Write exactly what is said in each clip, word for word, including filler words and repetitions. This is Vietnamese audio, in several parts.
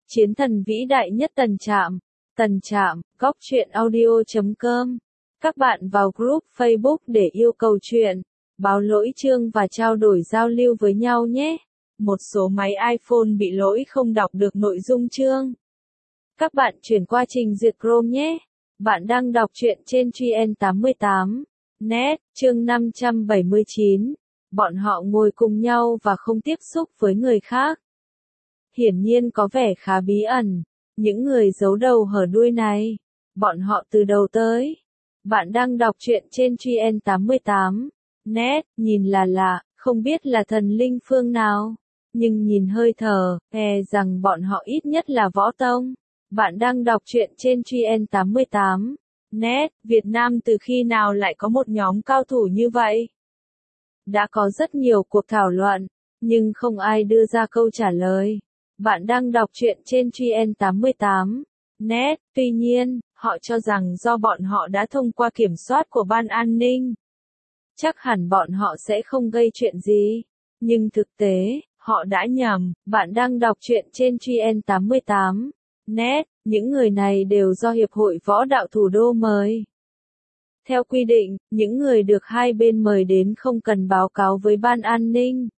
Chiến thần vĩ đại nhất Tần Trạm. Tần Trạm, góc truyện audio chấm com. Các bạn vào group Facebook để yêu cầu truyện, báo lỗi chương và trao đổi giao lưu với nhau nhé. Một số máy iPhone bị lỗi không đọc được nội dung chương. Các bạn chuyển qua trình duyệt Chrome nhé. Bạn đang đọc truyện trên Truyện tám mươi tám net, chương năm trăm bảy mươi chín. Bọn họ ngồi cùng nhau và không tiếp xúc với người khác. Hiển nhiên có vẻ khá bí ẩn. Những người giấu đầu hở đuôi này, bọn họ từ đầu tới. Bạn đang đọc truyện trên Truyện tám mươi tám net, nhìn là lạ, không biết là thần linh phương nào. Nhưng nhìn hơi thở, e rằng bọn họ ít nhất là võ tông. Bạn đang đọc truyện trên Truyện tám mươi tám net, Việt Nam từ khi nào lại có một nhóm cao thủ như vậy? Đã có rất nhiều cuộc thảo luận, nhưng không ai đưa ra câu trả lời. Bạn đang đọc truyện trên Truyện tám mươi tám net, tuy nhiên, họ cho rằng do bọn họ đã thông qua kiểm soát của ban an ninh. Chắc hẳn bọn họ sẽ không gây chuyện gì. Nhưng thực tế, họ đã nhầm. Bạn đang đọc truyện trên Truyện tám mươi tám net, những người này đều do Hiệp hội Võ đạo Thủ đô mời. Theo quy định, những người được hai bên mời đến không cần báo cáo với ban an ninh.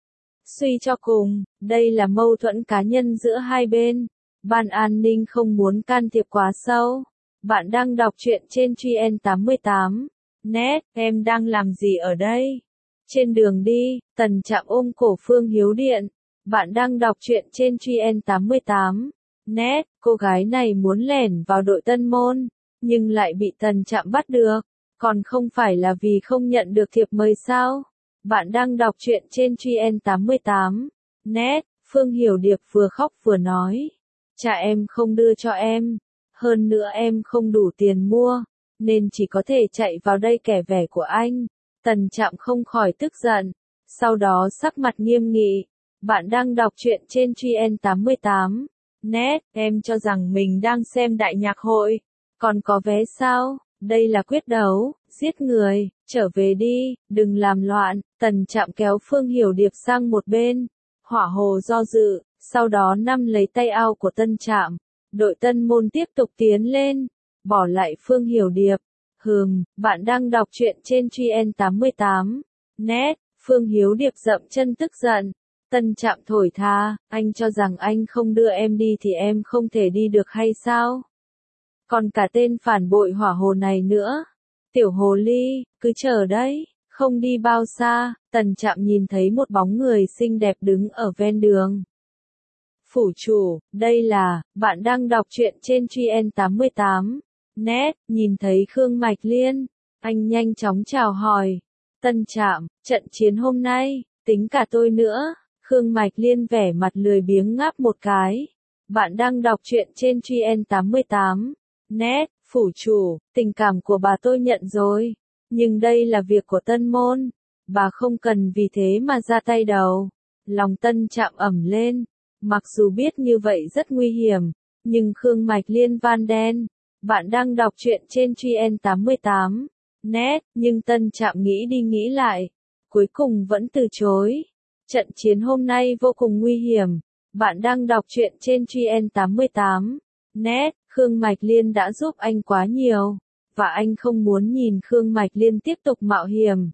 Suy cho cùng, đây là mâu thuẫn cá nhân giữa hai bên. Ban an ninh không muốn can thiệp quá sâu. Bạn đang đọc truyện trên Truyện tám mươi tám net, em đang làm gì ở đây? Trên đường đi, Tần Trạm ôm cổ Phương Hiếu Điện. Bạn đang đọc truyện trên Truyện tám mươi tám net, cô gái này muốn lẻn vào đội Tân Môn, nhưng lại bị Tần Trạm bắt được. Còn không phải là vì không nhận được thiệp mời sao? Bạn đang đọc truyện trên Truyện tám mươi tám net, Phương Hiểu Điệp vừa khóc vừa nói. Cha em không đưa cho em. Hơn nữa em không đủ tiền mua, nên chỉ có thể chạy vào đây kẻ vẻ của anh. Tần Trạm không khỏi tức giận. Sau đó sắc mặt nghiêm nghị. Bạn đang đọc truyện trên Truyện tám mươi tám net, em cho rằng mình đang xem đại nhạc hội. Còn có vé sao? Đây là quyết đấu, giết người, trở về đi, đừng làm loạn. Tần Trạm kéo Phương Hiểu Điệp sang một bên. Hỏa Hồ do dự, sau đó nắm lấy tay áo của Tân Trạm. Đội Tân Môn tiếp tục tiến lên, bỏ lại Phương Hiểu Điệp. Hừm, bạn đang đọc truyện trên Truyện tám mươi tám net, Phương Hiếu Điệp dậm chân tức giận. Tân Trạm thổi tha, anh cho rằng anh không đưa em đi thì em không thể đi được hay sao? Còn cả tên phản bội Hỏa Hồ này nữa. Tiểu Hồ Ly, cứ chờ đấy, không đi bao xa. Tần Trạm nhìn thấy một bóng người xinh đẹp đứng ở ven đường. Phủ chủ, đây là, bạn đang đọc truyện trên Truyện tám mươi tám net, nhìn thấy Khương Mạch Liên. Anh nhanh chóng chào hỏi. Tân Trạm, trận chiến hôm nay, tính cả tôi nữa. Khương Mạch Liên vẻ mặt lười biếng ngáp một cái. Bạn đang đọc truyện trên Truyện tám mươi tám net, phủ chủ, tình cảm của bà tôi nhận rồi. Nhưng đây là việc của Tân Môn. Bà không cần vì thế mà ra tay đầu. Lòng Tân Trạm ẩm lên. Mặc dù biết như vậy rất nguy hiểm, nhưng Khương Mạch Liên van đen. Bạn đang đọc truyện trên Truyện tám mươi tám net, nhưng Tân Trạm nghĩ đi nghĩ lại. Cuối cùng vẫn từ chối. Trận chiến hôm nay vô cùng nguy hiểm. Bạn đang đọc truyện trên Truyện tám mươi tám net, Khương Mạch Liên đã giúp anh quá nhiều. Và anh không muốn nhìn Khương Mạch Liên tiếp tục mạo hiểm.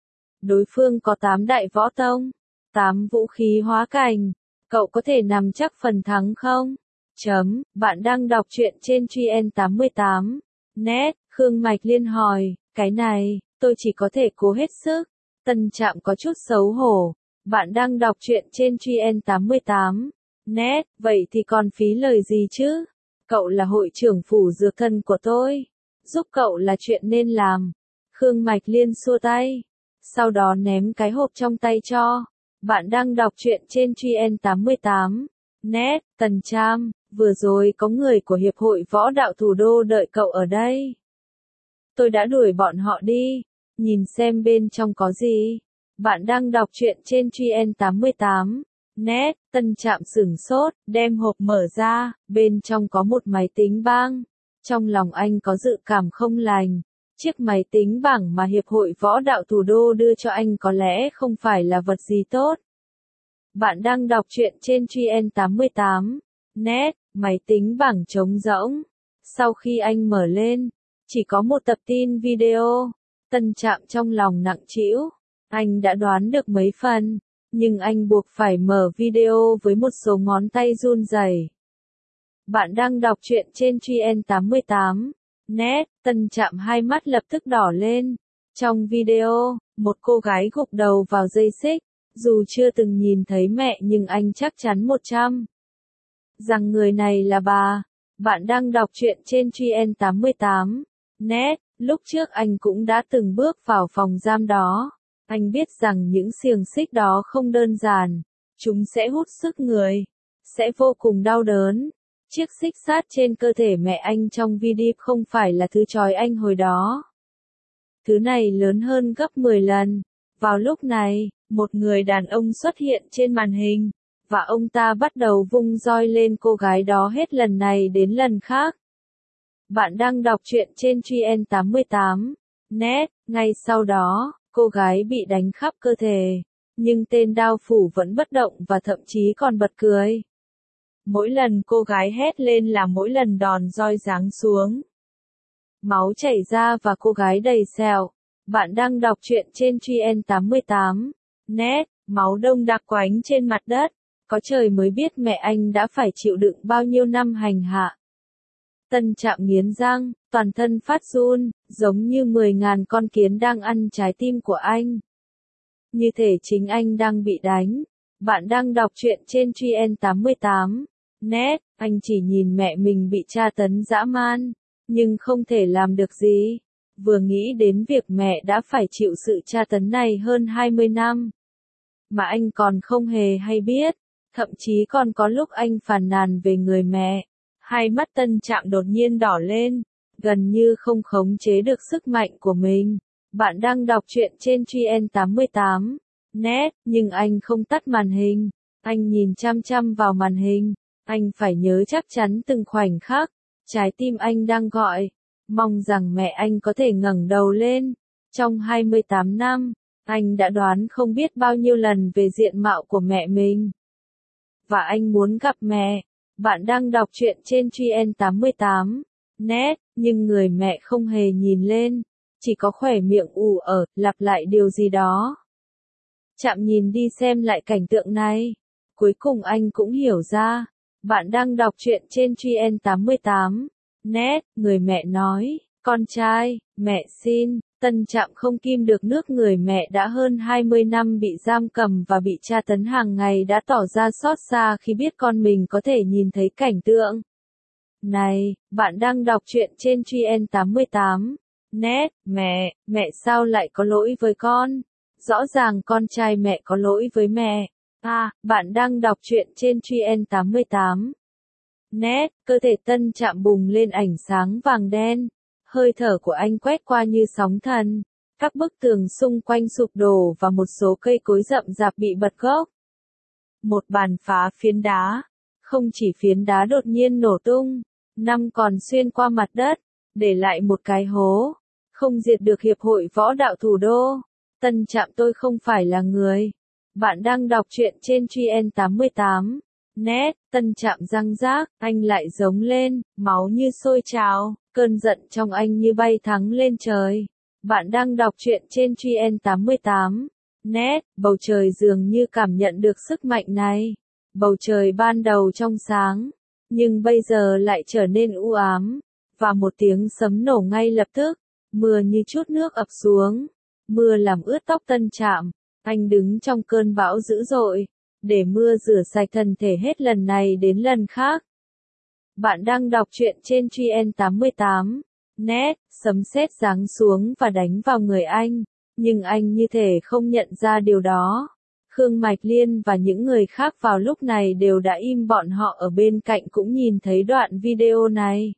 Đối phương có tám đại võ tông, tám vũ khí hóa cảnh. Cậu có thể nắm chắc phần thắng không? Chấm, bạn đang đọc truyện trên Truyện tám mươi tám net, Khương Mạch Liên hỏi, cái này, tôi chỉ có thể cố hết sức. Tân Trạm có chút xấu hổ. Bạn đang đọc truyện trên Truyện tám mươi tám net, vậy thì còn phí lời gì chứ? Cậu là hội trưởng phủ dược thần của tôi. Giúp cậu là chuyện nên làm. Khương Mạch Liên xua tay. Sau đó ném cái hộp trong tay cho. Bạn đang đọc truyện trên Truyện tám mươi tám net, Tần Trạm, vừa rồi có người của Hiệp hội Võ đạo Thủ đô đợi cậu ở đây. Tôi đã đuổi bọn họ đi. Nhìn xem bên trong có gì. Bạn đang đọc truyện trên Truyện tám mươi tám net, Tân Trạm sửng sốt, đem hộp mở ra, bên trong có một máy tính bảng. Trong lòng anh có dự cảm không lành. Chiếc máy tính bảng mà Hiệp hội Võ đạo Thủ đô đưa cho anh có lẽ không phải là vật gì tốt. Bạn đang đọc truyện trên Truyện tám mươi tám net, máy tính bảng trống rỗng. Sau khi anh mở lên, chỉ có một tập tin video. Tân Trạm trong lòng nặng trĩu. Anh đã đoán được mấy phần, nhưng anh buộc phải mở video với một số ngón tay run rẩy. Bạn đang đọc truyện trên Truyện tám mươi tám net, Tân Trạm hai mắt lập tức đỏ lên. Trong video, một cô gái gục đầu vào dây xích, dù chưa từng nhìn thấy mẹ nhưng anh chắc chắn một trăm rằng người này là bà. Bạn đang đọc truyện trên Truyện tám mươi tám net, lúc trước anh cũng đã từng bước vào phòng giam đó. Anh biết rằng những xiềng xích đó không đơn giản, chúng sẽ hút sức người, sẽ vô cùng đau đớn. Chiếc xích sắt trên cơ thể mẹ anh trong video không phải là thứ trói anh hồi đó. Thứ này lớn hơn gấp mười lần. Vào lúc này, một người đàn ông xuất hiện trên màn hình, và ông ta bắt đầu vung roi lên cô gái đó hết lần này đến lần khác. Bạn đang đọc truyện trên Truyện tám mươi tám net, ngay sau đó, cô gái bị đánh khắp cơ thể, nhưng tên đao phủ vẫn bất động và thậm chí còn bật cười. Mỗi lần cô gái hét lên là mỗi lần đòn roi giáng xuống. Máu chảy ra và cô gái đầy sẹo. Bạn đang đọc truyện trên Truyện tám mươi tám net, máu đông đặc quánh trên mặt đất. Có trời mới biết mẹ anh đã phải chịu đựng bao nhiêu năm hành hạ. Tân Trạm nghiến răng, toàn thân phát run, giống như mười ngàn con kiến đang ăn trái tim của anh. Như thể chính anh đang bị đánh. Bạn đang đọc truyện trên Truyện tám mươi tám net, anh chỉ nhìn mẹ mình bị tra tấn dã man, nhưng không thể làm được gì. Vừa nghĩ đến việc mẹ đã phải chịu sự tra tấn này hơn hai mươi năm, mà anh còn không hề hay biết, thậm chí còn có lúc anh phàn nàn về người mẹ. Hai mắt Tân Trạm đột nhiên đỏ lên, gần như không khống chế được sức mạnh của mình. Bạn đang đọc truyện trên Truyện tám mươi tám net, nhưng anh không tắt màn hình. Anh nhìn chăm chăm vào màn hình. Anh phải nhớ chắc chắn từng khoảnh khắc. Trái tim anh đang gọi, mong rằng mẹ anh có thể ngẩng đầu lên. Trong hai mươi tám năm, anh đã đoán không biết bao nhiêu lần về diện mạo của mẹ mình. Và anh muốn gặp mẹ. Bạn đang đọc truyện trên Truyện tám mươi tám net, nhưng người mẹ không hề nhìn lên, chỉ có khóe miệng ù ở, lặp lại điều gì đó. Trạm nhìn đi xem lại cảnh tượng này. Cuối cùng anh cũng hiểu ra. Bạn đang đọc truyện trên Truyện tám mươi tám net, người mẹ nói, con trai, mẹ xin. Tân Trạm không kìm được nước, người mẹ đã hơn hai mươi năm bị giam cầm và bị tra tấn hàng ngày đã tỏ ra xót xa khi biết con mình có thể nhìn thấy cảnh tượng này. Bạn đang đọc truyện trên Truyện tám mươi tám net, mẹ, mẹ sao lại có lỗi với con? Rõ ràng con trai mẹ có lỗi với mẹ. À, bạn đang đọc truyện trên Truyện tám mươi tám net, cơ thể Tân Trạm bùng lên ánh sáng vàng đen. Hơi thở của anh quét qua như sóng thần. Các bức tường xung quanh sụp đổ và một số cây cối rậm rạp bị bật gốc. Một bàn phá phiến đá. Không chỉ phiến đá đột nhiên nổ tung, năm còn xuyên qua mặt đất, để lại một cái hố. Không diệt được Hiệp hội Võ đạo Thủ đô. Tân Trạm, tôi không phải là người. Bạn đang đọc truyện trên Truyện tám mươi tám net, Tân Trạm răng rác, anh lại giống lên, máu như sôi trào, cơn giận trong anh như bay thẳng lên trời. Bạn đang đọc truyện trên Truyện tám mươi tám net, bầu trời dường như cảm nhận được sức mạnh này. Bầu trời ban đầu trong sáng, nhưng bây giờ lại trở nên u ám, và một tiếng sấm nổ ngay lập tức, mưa như chút nước ập xuống. Mưa làm ướt tóc Tân Trạm, anh đứng trong cơn bão dữ dội, để mưa rửa sạch thân thể hết lần này đến lần khác. Bạn đang đọc truyện trên Truyện tám mươi tám net, sấm sét giáng xuống và đánh vào người anh, nhưng anh như thể không nhận ra điều đó. Khương Mạch Liên và những người khác vào lúc này đều đã im, bọn họ ở bên cạnh cũng nhìn thấy đoạn video này.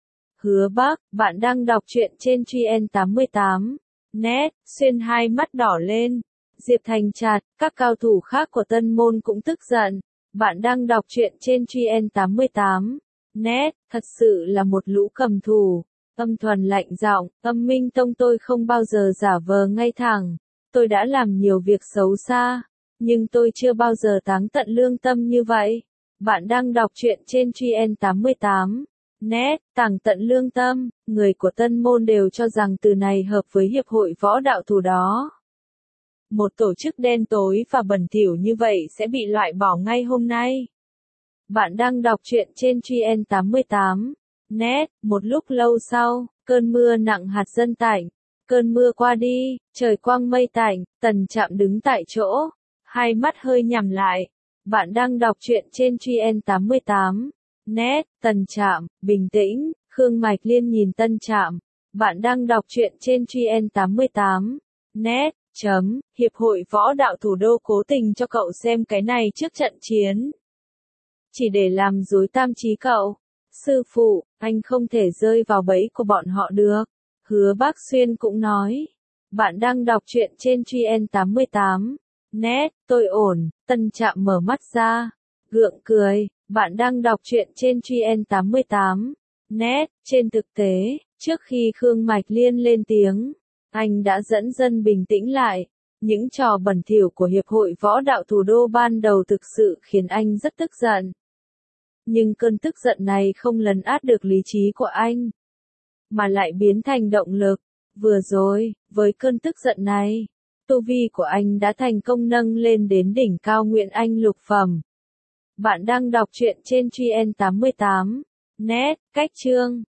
Hứa Bắc, bạn đang đọc truyện trên Truyện tám mươi tám net, Xuyên hai mắt đỏ lên. Diệp Thành Trạch, các cao thủ khác của Tân Môn cũng tức giận. Bạn đang đọc truyện trên Truyện tám mươi tám net, thật sự là một lũ cầm thù. Âm Thuần lạnh giọng, Âm Minh Tông, tôi không bao giờ giả vờ ngay thẳng. Tôi đã làm nhiều việc xấu xa, nhưng tôi chưa bao giờ táng tận lương tâm như vậy. Bạn đang đọc truyện trên Truyện tám mươi tám net, tàng tận lương tâm, người của Tân Môn đều cho rằng từ này hợp với Hiệp hội Võ Đạo Thù đó. Một tổ chức đen tối và bẩn thỉu như vậy sẽ bị loại bỏ ngay hôm nay. Bạn đang đọc truyện trên Truyện tám mươi tám net, một lúc lâu sau, cơn mưa nặng hạt dần tạnh. Cơn mưa qua đi, trời quang mây tạnh, Tần Trạm đứng tại chỗ, hai mắt hơi nhắm lại. Bạn đang đọc truyện trên Truyện tám mươi tám net, Tần Trạm, bình tĩnh, Khương Mạch Liên nhìn Tân Trạm. Bạn đang đọc truyện trên Truyện tám mươi tám net, chấm, Hiệp hội Võ Đạo Thủ đô cố tình cho cậu xem cái này trước trận chiến. Chỉ để làm rối tam trí cậu. Sư phụ, anh không thể rơi vào bẫy của bọn họ được. Hứa Bác Xuyên cũng nói. Bạn đang đọc truyện trên Truyện tám mươi tám net, tôi ổn. Tân Trạm mở mắt ra, gượng cười. Bạn đang đọc truyện trên Truyện tám mươi tám net. Trên thực tế, trước khi Khương Mạch Liên lên tiếng, anh đã dẫn dân bình tĩnh lại. Những trò bẩn thỉu của Hiệp hội Võ Đạo Thủ đô ban đầu thực sự khiến anh rất tức giận. Nhưng cơn tức giận này không lấn át được lý trí của anh, mà lại biến thành động lực. Vừa rồi, với cơn tức giận này, tu vi của anh đã thành công nâng lên đến đỉnh cao Nguyên Anh lục phẩm. Bạn đang đọc truyện trên Truyện tám mươi tám net, cách chương